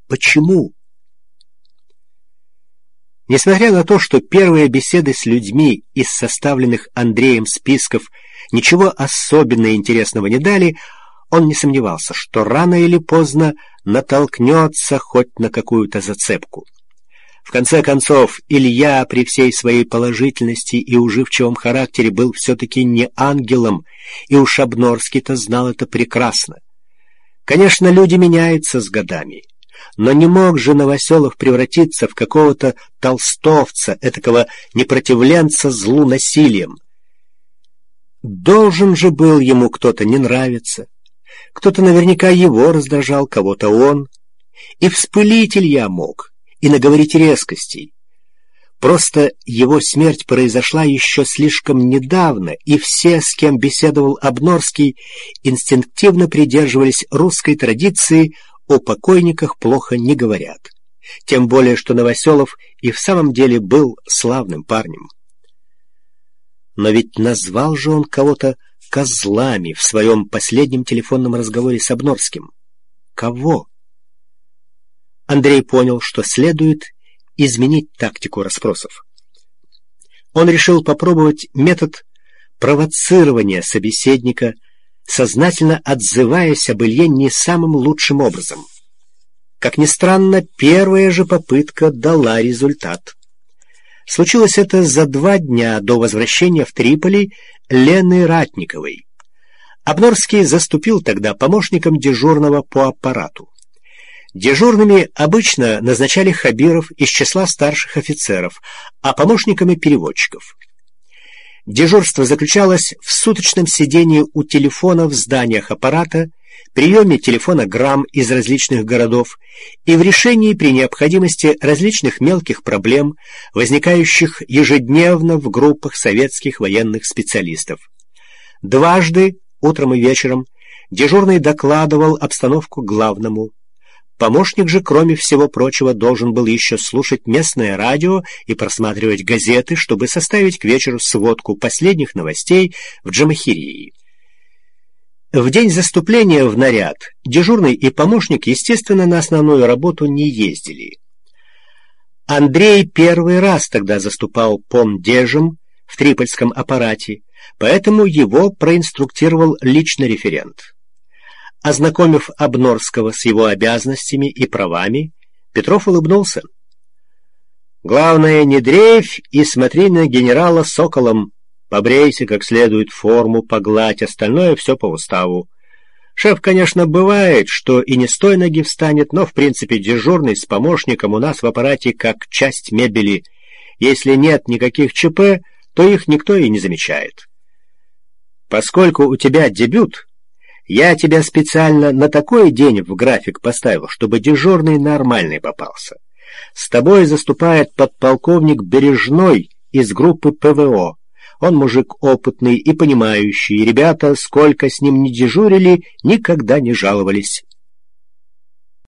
Почему? Несмотря на то, что первые беседы с людьми из составленных Андреем списков ничего особенно интересного не дали, он не сомневался, что рано или поздно натолкнется хоть на какую-то зацепку. В конце концов, Илья при всей своей положительности и уживчивом характере был все-таки не ангелом, и уж Обнорский-то знал это прекрасно. Конечно, люди меняются с годами, но не мог же Новоселов превратиться в какого-то толстовца, этакого непротивленца злу насилием. Должен же был ему кто-то не нравиться, кто-то наверняка его раздражал, кого-то он. И вспылить Илья мог, и наговорить резкостей. Просто его смерть произошла еще слишком недавно, и все, с кем беседовал Обнорский, инстинктивно придерживались русской традиции «о покойниках плохо не говорят». Тем более, что Новоселов и в самом деле был славным парнем. Но ведь назвал же он кого-то козлами в своем последнем телефонном разговоре с Обнорским. Кого? Андрей понял, что следует изменить тактику расспросов. Он решил попробовать метод провоцирования собеседника, сознательно отзываясь об Илье не самым лучшим образом. Как ни странно, первая же попытка дала результат. Случилось это за 2 дня до возвращения в Триполи Лены Ратниковой. Обнорский заступил тогда помощником дежурного по аппарату. Дежурными обычно назначали хабиров из числа старших офицеров, а помощниками переводчиков. Дежурство заключалось в суточном сидении у телефона в зданиях аппарата, приеме телефонограмм из различных городов и в решении при необходимости различных мелких проблем, возникающих ежедневно в группах советских военных специалистов. Дважды, утром и вечером, дежурный докладывал обстановку главному. Помощник же, кроме всего прочего, должен был еще слушать местное радио и просматривать газеты, чтобы составить к вечеру сводку последних новостей в Джамахирии. В день заступления в наряд дежурный и помощник, естественно, на основную работу не ездили. Андрей первый раз тогда заступал помдежем в Трипольском аппарате, поэтому его проинструктировал лично референт. Ознакомив Обнорского с его обязанностями и правами, Петров улыбнулся. «Главное, не дрейфь и смотри на генерала соколом. Побрейся как следует, форму погладь, остальное все по уставу. Шеф, конечно, бывает, что и не с той ноги встанет, но в принципе дежурный с помощником у нас в аппарате как часть мебели. Если нет никаких ЧП, то их никто и не замечает. Поскольку у тебя дебют, я тебя специально на такой день в график поставил, чтобы дежурный нормальный попался. С тобой заступает подполковник Бережной из группы ПВО. Он мужик опытный и понимающий, ребята, сколько с ним не дежурили, никогда не жаловались».